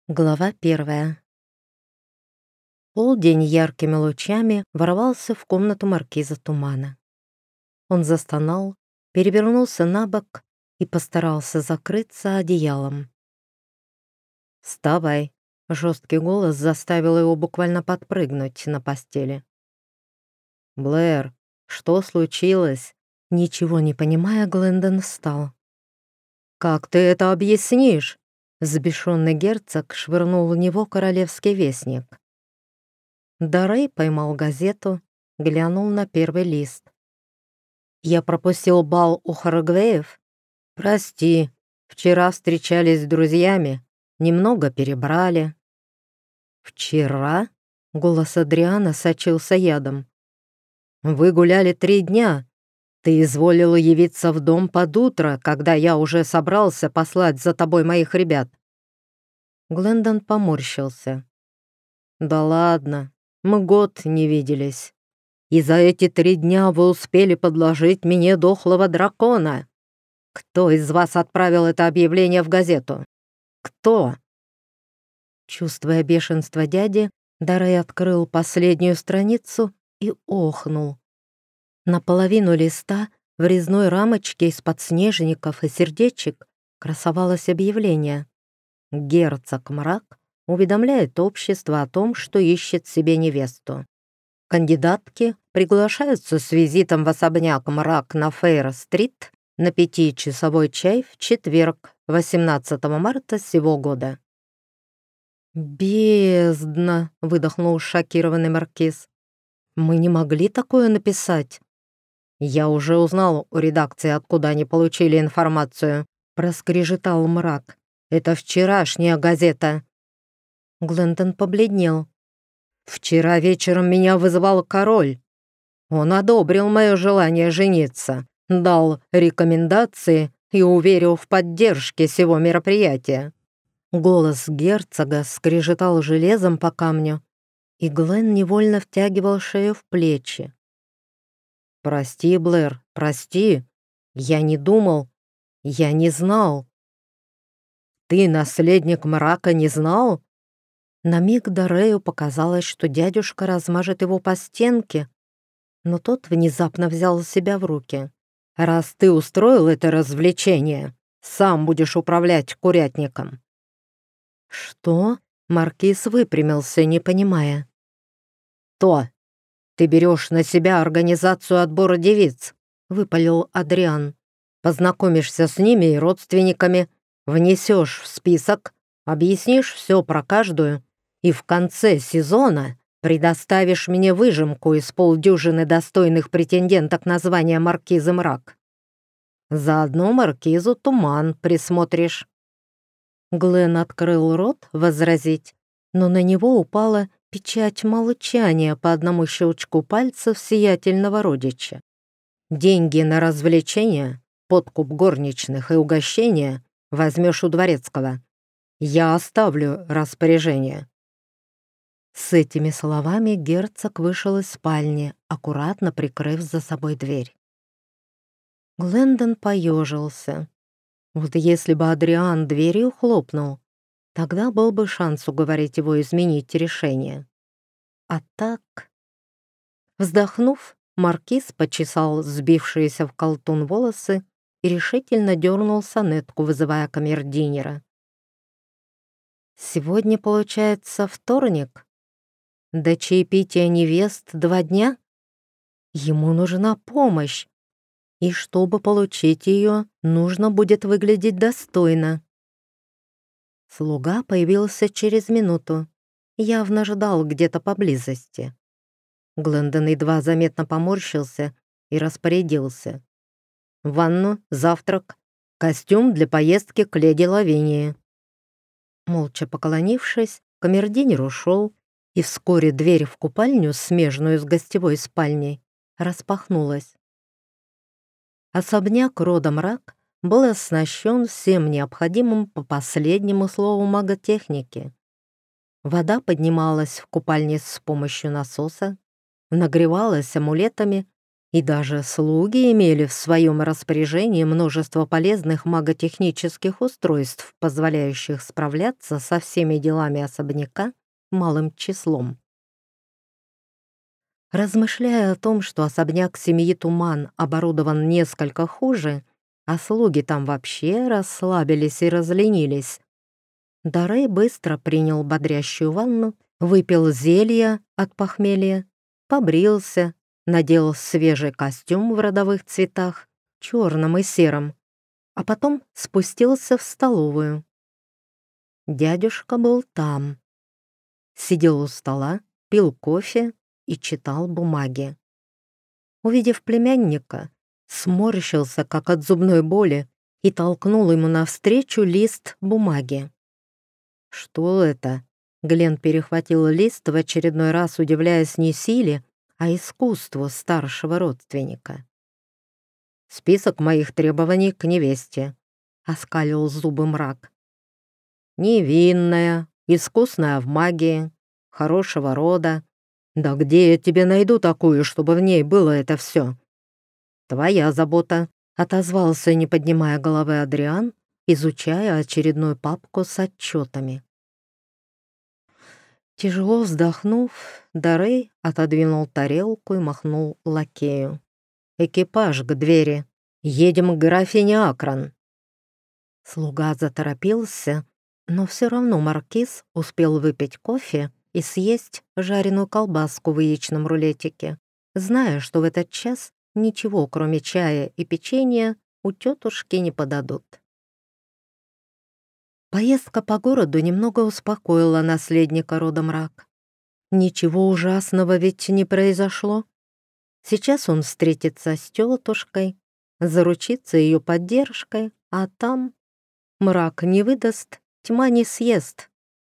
Глава 1. Полдень яркими лучами ворвался в комнату маркиза Тумана. Он застонал, перевернулся на бок и постарался закрыться одеялом. «Вставай!» — жесткий голос заставил его буквально подпрыгнуть на постели. «Блэр, что случилось?» Ничего не понимая, Глендон встал. «Как ты это объяснишь?» Взбешенный герцог швырнул в него королевский вестник. Дарей поймал газету, глянул на первый лист. «Я пропустил бал у Харагвеев? Прости, вчера встречались с друзьями, немного перебрали». «Вчера?» — голос Адриана сочился ядом. «Вы гуляли 3 дня. Ты изволила явиться в дом под утро, когда я уже собрался послать за тобой моих ребят». Глендон поморщился. «Да ладно, мы год не виделись. И за эти 3 дня вы успели подложить мне дохлого дракона. Кто из вас отправил это объявление в газету? Кто?» Чувствуя бешенство дяди, Дарей открыл последнюю страницу и охнул. Наполовину листа в резной рамочке из подснежников и сердечек красовалось объявление. Герцог Мрак уведомляет общество о том, что ищет себе невесту. Кандидатки приглашаются с визитом в особняк Мрак на Фейр-стрит на 5-часовой чай в четверг, 18 марта сего года. «Бездна!» — выдохнул шокированный маркиз. «Мы не могли такое написать». «Я уже узнал у редакции, откуда они получили информацию», — проскрежетал Мрак. «Это вчерашняя газета». Глендон побледнел. «Вчера вечером меня вызывал король. Он одобрил мое желание жениться, дал рекомендации и уверил в поддержке сего мероприятия». Голос герцога скрежетал железом по камню, и Глен невольно втягивал шею в плечи. «Прости, Блэр, прости. Я не думал, я не знал». «Ты, наследник Мрака, не знал?» На миг Дарею показалось, что дядюшка размажет его по стенке, но тот внезапно взял себя в руки. «Раз ты устроил это развлечение, сам будешь управлять курятником». «Что?» — маркиз выпрямился, не понимая. «То! Ты берешь на себя организацию отбора девиц», — выпалил Адриан. «Познакомишься с ними и родственниками, внесешь в список, объяснишь все про каждую, и в конце сезона предоставишь мне выжимку из полдюжины достойных претенденток на звание маркизы Мрак. Заодно маркизу Туман присмотришь». Глен открыл рот возразить, но на него упала печать молчания по одному щелчку пальцев сиятельного родича. «Деньги на развлечения, подкуп горничных и угощения возьмешь у дворецкого. Я оставлю распоряжение». С этими словами герцог вышел из спальни, аккуратно прикрыв за собой дверь. Глендон поежился. Вот если бы Адриан дверью хлопнул, тогда был бы шанс уговорить его изменить решение. А так... Вздохнув, маркиз почесал сбившиеся в колтун волосы и решительно дернул сонетку, вызывая камердинера. «Сегодня, получается, вторник? До чаепития невест 2 дня? Ему нужна помощь, и чтобы получить ее, нужно будет выглядеть достойно». Слуга появился через минуту, явно ждал где-то поблизости. Глендон едва заметно поморщился и распорядился. «Ванну, завтрак, костюм для поездки к леди Лавинии». Молча поклонившись, камердинер ушел, и вскоре дверь в купальню, смежную с гостевой спальней, распахнулась. Особняк рода Мрак был оснащен всем необходимым по последнему слову маготехники. Вода поднималась в купальне с помощью насоса, нагревалась амулетами И даже слуги имели в своем распоряжении множество полезных маготехнических устройств, позволяющих справляться со всеми делами особняка малым числом. Размышляя о том, что особняк семьи Туман оборудован несколько хуже, а слуги там вообще расслабились и разленились, Дарей быстро принял бодрящую ванну, выпил зелья от похмелья, побрился, надел свежий костюм в родовых цветах, черном и сером, а потом спустился в столовую. Дядюшка был там. Сидел у стола, пил кофе и читал бумаги. Увидев племянника, сморщился, как от зубной боли, и толкнул ему навстречу лист бумаги. «Что это?» Глен перехватил лист, в очередной раз удивляясь не силе, а искусству старшего родственника. «Список моих требований к невесте», — оскалил зубы мрак. «Невинная, искусная в магии, хорошего рода. Да где я тебе найду такую, чтобы в ней было это все?» «Твоя забота», — отозвался, не поднимая головы Адриан, изучая очередную папку с отчетами. Тяжело вздохнув, Дарей отодвинул тарелку и махнул лакею. «Экипаж к двери. Едем к графине Акран». Слуга заторопился, но все равно маркиз успел выпить кофе и съесть жареную колбаску в яичном рулетике, зная, что в этот час ничего, кроме чая и печенья, у тетушки не подадут. Поездка по городу немного успокоила наследника рода Мрак. Ничего ужасного ведь не произошло. Сейчас он встретится с тетушкой, заручится ее поддержкой, а там мрак не выдаст, тьма не съест.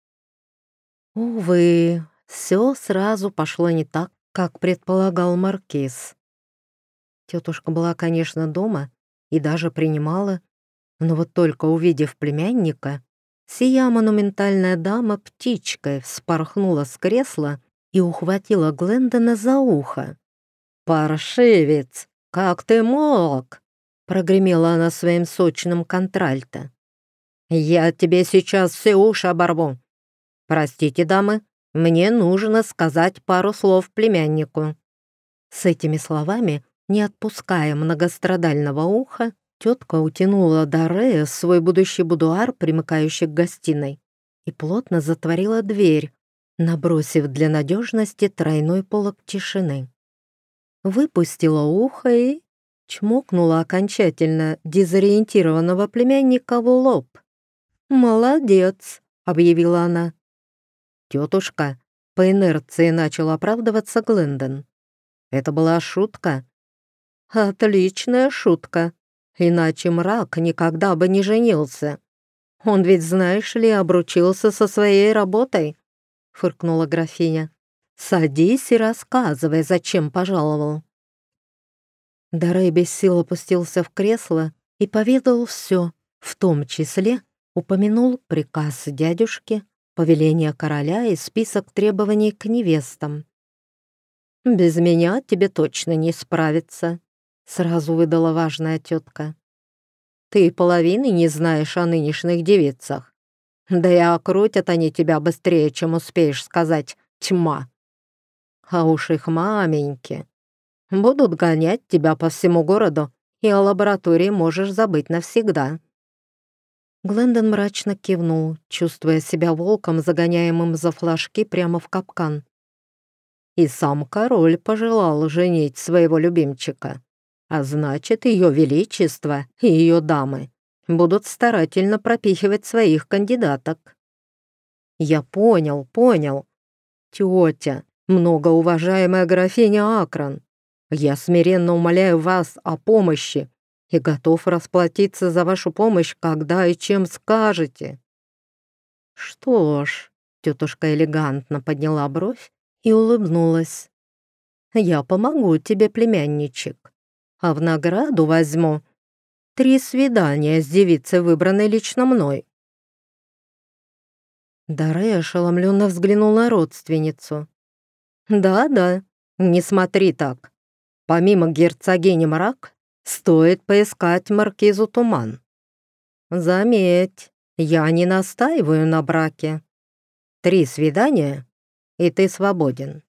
Увы, все сразу пошло не так, как предполагал маркиз. Тетушка была, конечно, дома и даже принимала, но вот только увидев племянника, сия монументальная дама птичкой вспорхнула с кресла и ухватила Глендона за ухо. «Паршивец, как ты мог?» — прогремела она своим сочным контральто. «Я тебе сейчас все уши оборву. Простите, дамы, мне нужно сказать пару слов племяннику». С этими словами, не отпуская многострадального уха, тетка утянула Дарея в свой будущий будуар, примыкающий к гостиной, и плотно затворила дверь, набросив для надежности тройной полог тишины. Выпустила ухо и чмокнула окончательно дезориентированного племянника в лоб. «Молодец», — объявила она. «Тетушка», — по инерции начал оправдываться Глендон. «Это была шутка». «Отличная шутка. Иначе мрак никогда бы не женился. Он ведь, знаешь ли, обручился со своей работой», — фыркнула графиня. «Садись и рассказывай, зачем пожаловал». Дарей без сил опустился в кресло и поведал все, в том числе упомянул приказ дядюшки, повеление короля и список требований к невестам. «Без меня тебе точно не справиться», — сразу выдала важная тетка. «Ты и половины не знаешь о нынешних девицах. Да и окрутят они тебя быстрее, чем успеешь сказать «тьма». А уж их маменьки будут гонять тебя по всему городу, и о лаборатории можешь забыть навсегда». Глендон мрачно кивнул, чувствуя себя волком, загоняемым за флажки прямо в капкан. И сам король пожелал женить своего любимчика, а значит, ее величество и ее дамы будут старательно пропихивать своих кандидаток. «Я понял. Тетя, многоуважаемая графиня Акран, я смиренно умоляю вас о помощи и готов расплатиться за вашу помощь, когда и чем скажете». «Что ж», — тетушка элегантно подняла бровь и улыбнулась. «Я помогу тебе, племянничек, а в награду возьму 3 свидания с девицей, выбранной лично мной». Дарей ошеломленно взглянул на родственницу. «Да, не смотри так. помимо герцогини Мрак, стоит поискать маркизу Туман. Заметь, я не настаиваю на браке. 3 свидания, и ты свободен».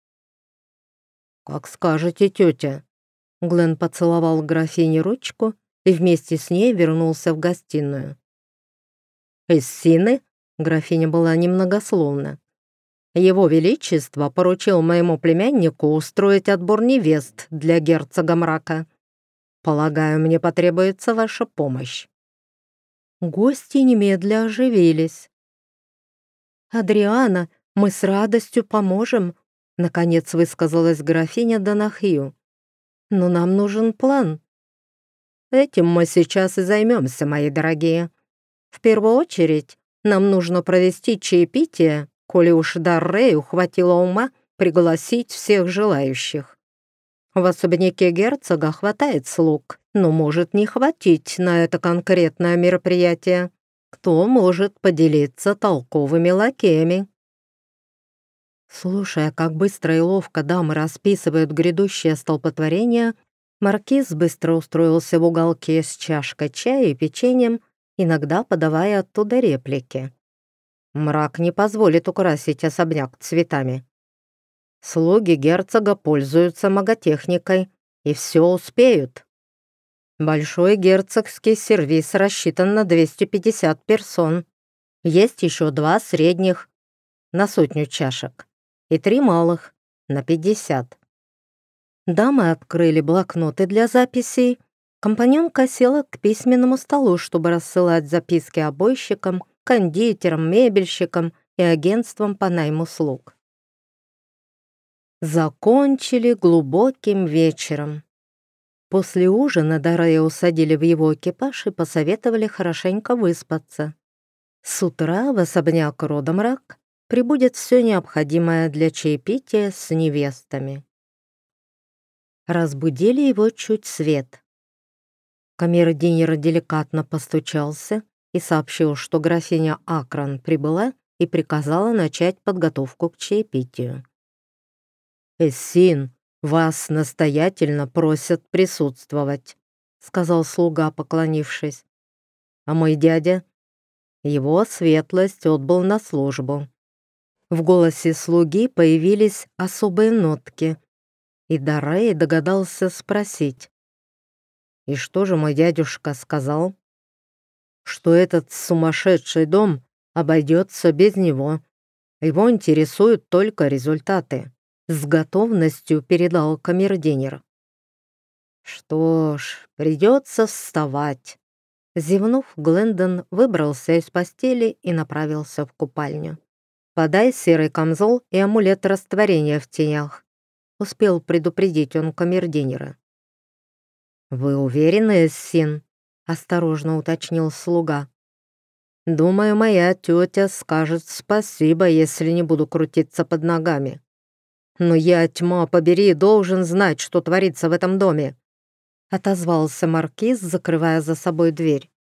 «Как скажете, тетя». Глен поцеловал графине ручку и вместе с ней вернулся в гостиную. «Эссины?» — графиня была немногословна. «Его Величество поручил моему племяннику устроить отбор невест для герцога Мрака. Полагаю, мне потребуется ваша помощь». Гости немедля оживились. «Адриана, мы с радостью поможем», — наконец высказалась графиня Донахью. «Но нам нужен план». «Этим мы сейчас и займемся, мои дорогие. В первую очередь нам нужно провести чаепитие, коли уж Даррею хватило ума пригласить всех желающих. В особняке герцога хватает слуг, но может не хватить на это конкретное мероприятие. Кто может поделиться толковыми лакеями?» Слушая, как быстро и ловко дамы расписывают грядущее столпотворение, маркиз быстро устроился в уголке с чашкой чая и печеньем, иногда подавая оттуда реплики. Мрак не позволит украсить особняк цветами. Слуги герцога пользуются маготехникой, и все успеют. Большой герцогский сервиз рассчитан на 250 персон. Есть еще 2 средних на 100 чашек и 3 малых на 50. Дамы открыли блокноты для записей. Компаньонка села к письменному столу, чтобы рассылать записки обойщикам, кондитерам, мебельщикам и агентствам по найму слуг. Закончили глубоким вечером. После ужина Даррея усадили в его экипаж и посоветовали хорошенько выспаться. С утра в особняк рода Мрак прибудет все необходимое для чаепития с невестами. Разбудили его чуть свет. Камердинер деликатно постучался и сообщил, что графиня Акран прибыла и приказала начать подготовку к чаепитию. «Эссин, вас настоятельно просят присутствовать», — сказал слуга, поклонившись. «А мой дядя?» Его светлость отбыл на службу. В голосе слуги появились особые нотки, и Даррей догадался спросить. «И что же мой дядюшка сказал?» «Что этот сумасшедший дом обойдется без него. Его интересуют только результаты», — с готовностью передал камердинер. «Что ж, придется вставать». Зевнув, Глендон выбрался из постели и направился в купальню. «Подай серый камзол и амулет растворения в тенях», — успел предупредить он камердинера. «Вы уверены, Эссин?» — осторожно уточнил слуга. «Думаю, моя тетя скажет спасибо, если не буду крутиться под ногами. Но я, тьма побери, должен знать, что творится в этом доме», — отозвался маркиз, закрывая за собой дверь.